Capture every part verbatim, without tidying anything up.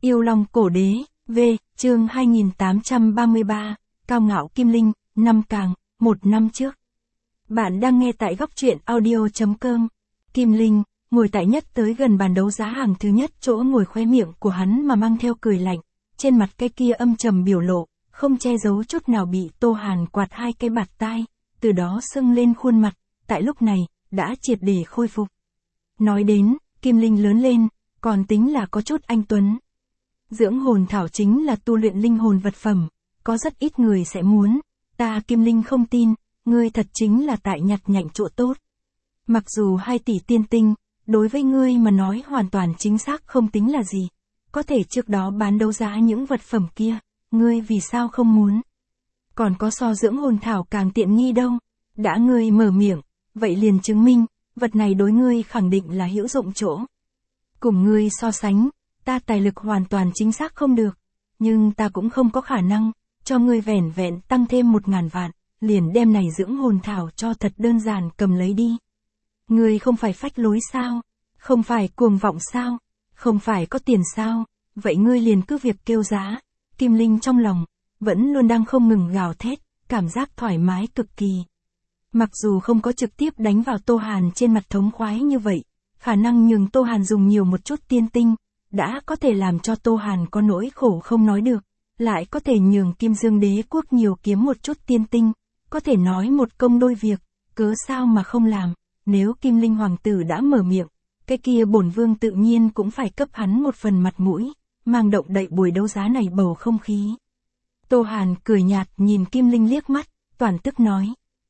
Yêu Long Cổ Đế, V, chương hai nghìn tám trăm ba mươi ba, Cao Ngạo Kim Linh, năm càng, một năm trước. Bạn đang nghe tại góc truyện audio.com. Kim Linh, ngồi tại nhất tới gần bàn đấu giá hàng thứ nhất, chỗ ngồi khóe miệng của hắn mà mang theo cười lạnh, trên mặt cái kia âm trầm biểu lộ, không che giấu chút nào bị Tô Hàn quạt hai cái bạt tai, từ đó sưng lên khuôn mặt, tại lúc này, đã triệt để khôi phục. Nói đến, Kim Linh lớn lên, còn tính là có chút anh tuấn. Dưỡng hồn thảo chính là tu luyện linh hồn vật phẩm, có rất ít người sẽ muốn, ta Kim Linh không tin, ngươi thật chính là tại nhặt nhạnh chỗ tốt. Mặc dù hai tỷ tiên tinh, đối với ngươi mà nói hoàn toàn chính xác không tính là gì, có thể trước đó bán đấu giá những vật phẩm kia, ngươi vì sao không muốn? Còn có so dưỡng hồn thảo càng tiện nghi đâu, đã ngươi mở miệng, vậy liền chứng minh, vật này đối ngươi khẳng định là hữu dụng chỗ. Cùng ngươi so sánh, ta tài lực hoàn toàn chính xác không được, nhưng ta cũng không có khả năng, cho ngươi vẻn vẹn tăng thêm một ngàn vạn, liền đem này dưỡng hồn thảo cho thật đơn giản cầm lấy đi. Ngươi không phải phách lối sao? Không phải cuồng vọng sao? Không phải có tiền sao? Vậy ngươi liền cứ việc kêu giá. Kim Linh trong lòng, vẫn luôn đang không ngừng gào thét, cảm giác thoải mái cực kỳ. Mặc dù không có trực tiếp đánh vào Tô Hàn trên mặt thống khoái như vậy, khả năng nhường Tô Hàn dùng nhiều một chút tiên tinh, đã có thể làm cho Tô Hàn có nỗi khổ không nói được, lại có thể nhường Kim Dương Đế quốc nhiều kiếm một chút tiên tinh, có thể nói một công đôi việc, cớ sao mà không làm, nếu Kim Linh hoàng tử đã mở miệng, cái kia bổn vương tự nhiên cũng phải cấp hắn một phần mặt mũi, mang động đậy buổi đấu giá này bầu không khí. Tô Hàn cười nhạt nhìn Kim Linh liếc mắt, toàn tức nói.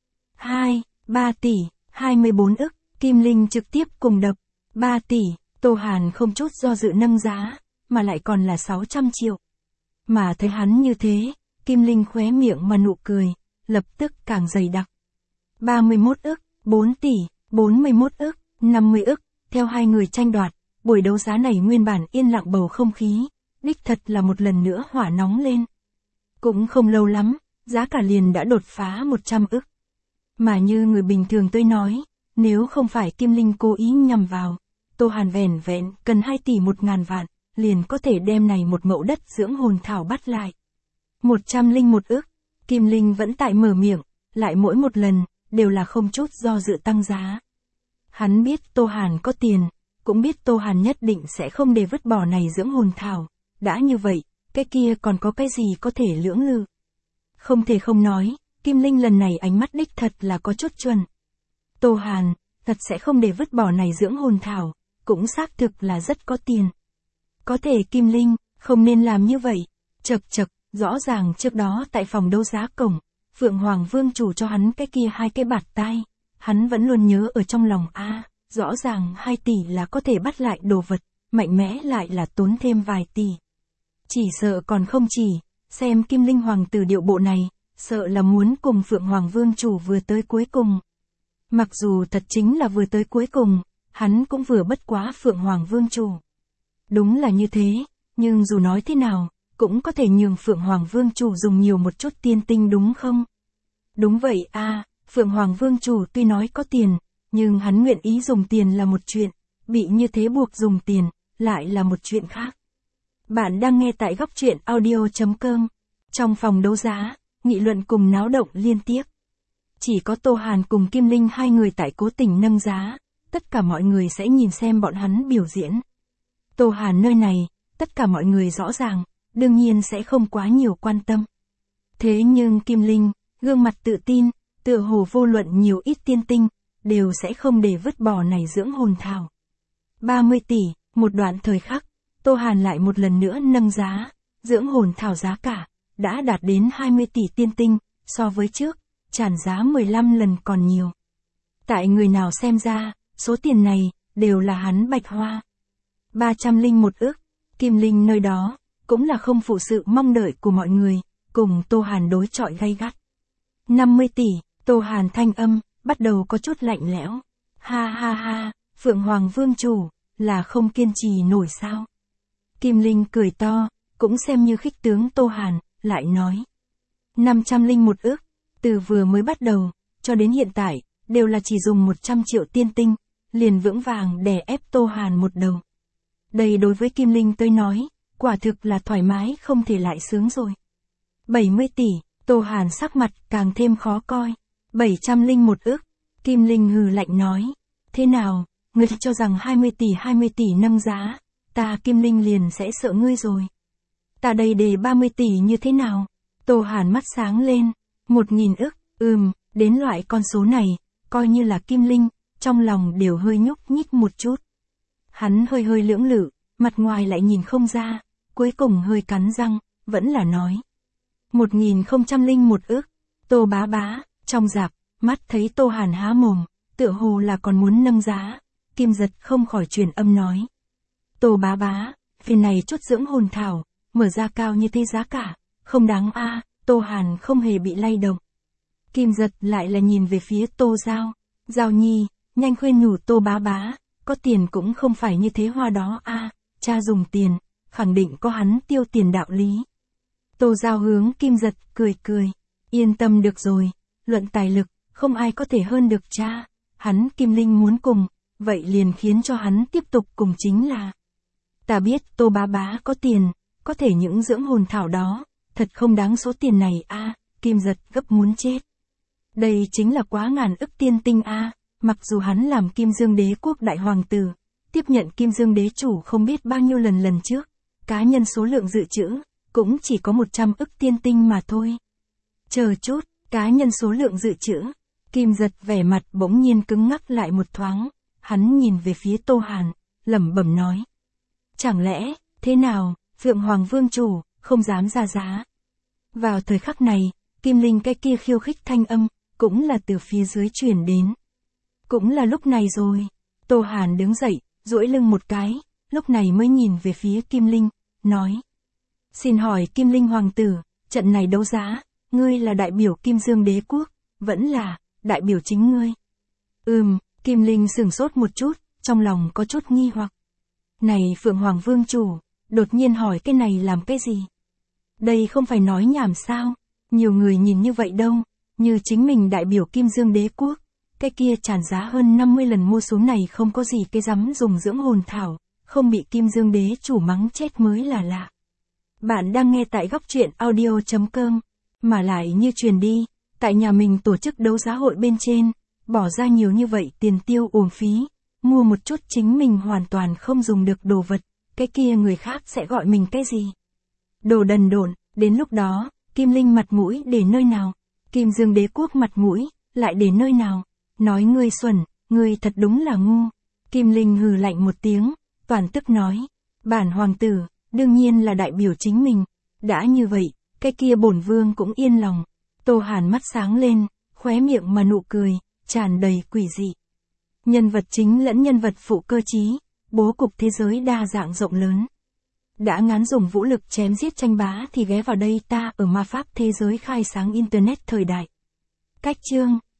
Hai, ba tỷ, hai mươi bốn ức, Kim Linh trực tiếp cùng đập, ba tỷ, Tô Hàn không chút do dự nâng giá, mà lại còn là sáu trăm triệu. Mà thấy hắn như thế, Kim Linh khóe miệng mà nụ cười, lập tức càng dày đặc. ba mươi mốt ức, bốn tỷ, bốn mươi mốt ức, năm mươi ức, theo hai người tranh đoạt, buổi đấu giá này nguyên bản yên lặng bầu không khí, đích thật là một lần nữa hỏa nóng lên. Cũng không lâu lắm, giá cả liền đã đột phá một trăm ức. Mà như người bình thường tôi nói, nếu không phải Kim Linh cố ý nhằm vào, Tô Hàn vẻn vẹn cần hai tỷ một ngàn vạn, liền có thể đem này một mẫu đất dưỡng hồn thảo bắt lại. một trăm linh một ức, Kim Linh vẫn tại mở miệng, lại mỗi một lần, đều là không chút do dự tăng giá. Hắn biết Tô Hàn có tiền, cũng biết Tô Hàn nhất định sẽ không để vứt bỏ này dưỡng hồn thảo, đã như vậy, cái kia còn có cái gì có thể lưỡng lự. Không thể không nói, Kim Linh lần này ánh mắt đích thật là có chút chuẩn. Tô Hàn, thật sẽ không để vứt bỏ này dưỡng hồn thảo, cũng xác thực là rất có tiền. Có thể Kim Linh, không nên làm như vậy, chật chật, rõ ràng trước đó tại phòng đấu giá cổng, Phượng Hoàng Vương chủ cho hắn cái kia hai cái bạt tai, hắn vẫn luôn nhớ ở trong lòng a, à, rõ ràng hai tỷ là có thể bắt lại đồ vật, mạnh mẽ lại là tốn thêm vài tỷ. Chỉ sợ còn không chỉ, xem Kim Linh hoàng tử điệu bộ này, sợ là muốn cùng Phượng Hoàng Vương chủ vừa tới cuối cùng. Mặc dù thật chính là vừa tới cuối cùng, hắn cũng vừa bất quá Phượng Hoàng Vương chủ. Đúng là như thế, nhưng dù nói thế nào, cũng có thể nhường Phượng Hoàng Vương chủ dùng nhiều một chút tiên tinh đúng không? Đúng vậy a, à, Phượng Hoàng Vương chủ tuy nói có tiền, nhưng hắn nguyện ý dùng tiền là một chuyện, bị như thế buộc dùng tiền, lại là một chuyện khác. Bạn đang nghe tại góc truyện audio.com. Trong phòng đấu giá, nghị luận cùng náo động liên tiếp. Chỉ có Tô Hàn cùng Kim Linh hai người tại cố tình nâng giá, tất cả mọi người sẽ nhìn xem bọn hắn biểu diễn. Tô Hàn nơi này, tất cả mọi người rõ ràng, đương nhiên sẽ không quá nhiều quan tâm. Thế nhưng Kim Linh, gương mặt tự tin, tựa hồ vô luận nhiều ít tiên tinh, đều sẽ không để vứt bỏ này dưỡng hồn thảo. ba mươi tỷ, một đoạn thời khắc, Tô Hàn lại một lần nữa nâng giá, dưỡng hồn thảo giá cả, đã đạt đến hai mươi tỷ tiên tinh, so với trước, tràn giá mười lăm lần còn nhiều. Tại người nào xem ra, số tiền này, đều là hắn bạch hoa. ba trăm linh một ức, Kim Linh nơi đó, cũng là không phụ sự mong đợi của mọi người, cùng Tô Hàn đối chọi gay gắt. năm mươi tỷ, Tô Hàn thanh âm, bắt đầu có chút lạnh lẽo. Ha ha ha, Phượng Hoàng Vương chủ, là không kiên trì nổi sao? Kim Linh cười to, cũng xem như khích tướng Tô Hàn, lại nói. năm trăm linh một ức, từ vừa mới bắt đầu, cho đến hiện tại, đều là chỉ dùng một trăm triệu tiên tinh, liền vững vàng đè ép Tô Hàn một đầu. Đây đối với Kim Linh tới nói, quả thực là thoải mái không thể lại sướng rồi. bảy mươi tỷ, Tô Hàn sắc mặt càng thêm khó coi. bảy trăm lẻ một ức, Kim Linh hừ lạnh nói. Thế nào, ngươi cho rằng hai mươi tỷ hai mươi tỷ nâng giá, ta Kim Linh liền sẽ sợ ngươi rồi. Ta đây đề ba mươi tỷ như thế nào? Tô Hàn mắt sáng lên. Một nghìn ức, ừm, đến loại con số này, coi như là Kim Linh, trong lòng đều hơi nhúc nhích một chút. Hắn hơi hơi lưỡng lự, mặt ngoài lại nhìn không ra, cuối cùng hơi cắn răng, vẫn là nói. Một nghìn không trăm lẻ một ức, Tô bá bá, trong rạp, mắt thấy Tô Hàn há mồm, tựa hồ là còn muốn nâng giá, Kim Giật không khỏi truyền âm nói. Tô bá bá, phiền này chút dưỡng hồn thảo, mở ra cao như thế giá cả, không đáng a. À, Tô Hàn không hề bị lay động. Kim Giật lại là nhìn về phía Tô Giao. Giao nhi, nhanh khuyên nhủ Tô bá bá, có tiền cũng không phải như thế hoa đó a. À, cha dùng tiền, khẳng định có hắn tiêu tiền đạo lý. Tô Giao hướng Kim Giật cười cười. Yên tâm được rồi, luận tài lực, không ai có thể hơn được cha. Hắn Kim Linh muốn cùng, vậy liền khiến cho hắn tiếp tục cùng chính là. Ta biết Tô bá bá có tiền, có thể những dưỡng hồn thảo đó, thật không đáng số tiền này a. À, Kim Giật gấp muốn chết. Đây chính là quá ngàn ức tiên tinh a. À, mặc dù hắn làm Kim Dương Đế quốc đại hoàng tử, tiếp nhận Kim Dương Đế chủ không biết bao nhiêu lần lần trước, cá nhân số lượng dự trữ, cũng chỉ có một trăm ức tiên tinh mà thôi. Chờ chút, cá nhân số lượng dự trữ. Kim Giật vẻ mặt bỗng nhiên cứng ngắc lại một thoáng, hắn nhìn về phía Tô Hàn, lẩm bẩm nói. Chẳng lẽ, thế nào, Phượng Hoàng Vương chủ, không dám ra giá. Vào thời khắc này, Kim Linh cái kia khiêu khích thanh âm, cũng là từ phía dưới truyền đến. Cũng là lúc này rồi, Tô Hàn đứng dậy, duỗi lưng một cái, lúc này mới nhìn về phía Kim Linh, nói. Xin hỏi Kim Linh hoàng tử, trận này đấu giá, ngươi là đại biểu Kim Dương Đế quốc, vẫn là, đại biểu chính ngươi. Ừm, Kim Linh sửng sốt một chút, trong lòng có chút nghi hoặc. Này Phượng Hoàng Vương chủ, đột nhiên hỏi cái này làm cái gì? Đây không phải nói nhảm sao, nhiều người nhìn như vậy đâu, như chính mình đại biểu Kim Dương Đế quốc, cái kia tràn giá hơn năm mươi lần mua số này không có gì cái dám dùng dưỡng hồn thảo, không bị Kim Dương Đế chủ mắng chết mới là lạ. Bạn đang nghe tại góc truyện audio chấm com, mà lại như truyền đi, tại nhà mình tổ chức đấu giá hội bên trên, bỏ ra nhiều như vậy tiền tiêu uổng phí, mua một chút chính mình hoàn toàn không dùng được đồ vật, cái kia người khác sẽ gọi mình cái gì? Đồ đần độn, đến lúc đó, Kim Linh mặt mũi để nơi nào? Kim Dương Đế quốc mặt mũi, lại để nơi nào? Nói ngươi xuẩn, ngươi thật đúng là ngu. Kim Linh hừ lạnh một tiếng, toàn tức nói. Bản hoàng tử, đương nhiên là đại biểu chính mình. Đã như vậy, cái kia bổn vương cũng yên lòng. Tô Hàn mắt sáng lên, khóe miệng mà nụ cười, tràn đầy quỷ dị. Nhân vật chính lẫn nhân vật phụ cơ trí, bố cục thế giới đa dạng rộng lớn. Đã ngán dùng vũ lực chém giết tranh bá thì ghé vào đây ta ở ma pháp thế giới khai sáng internet thời đại. Cách chương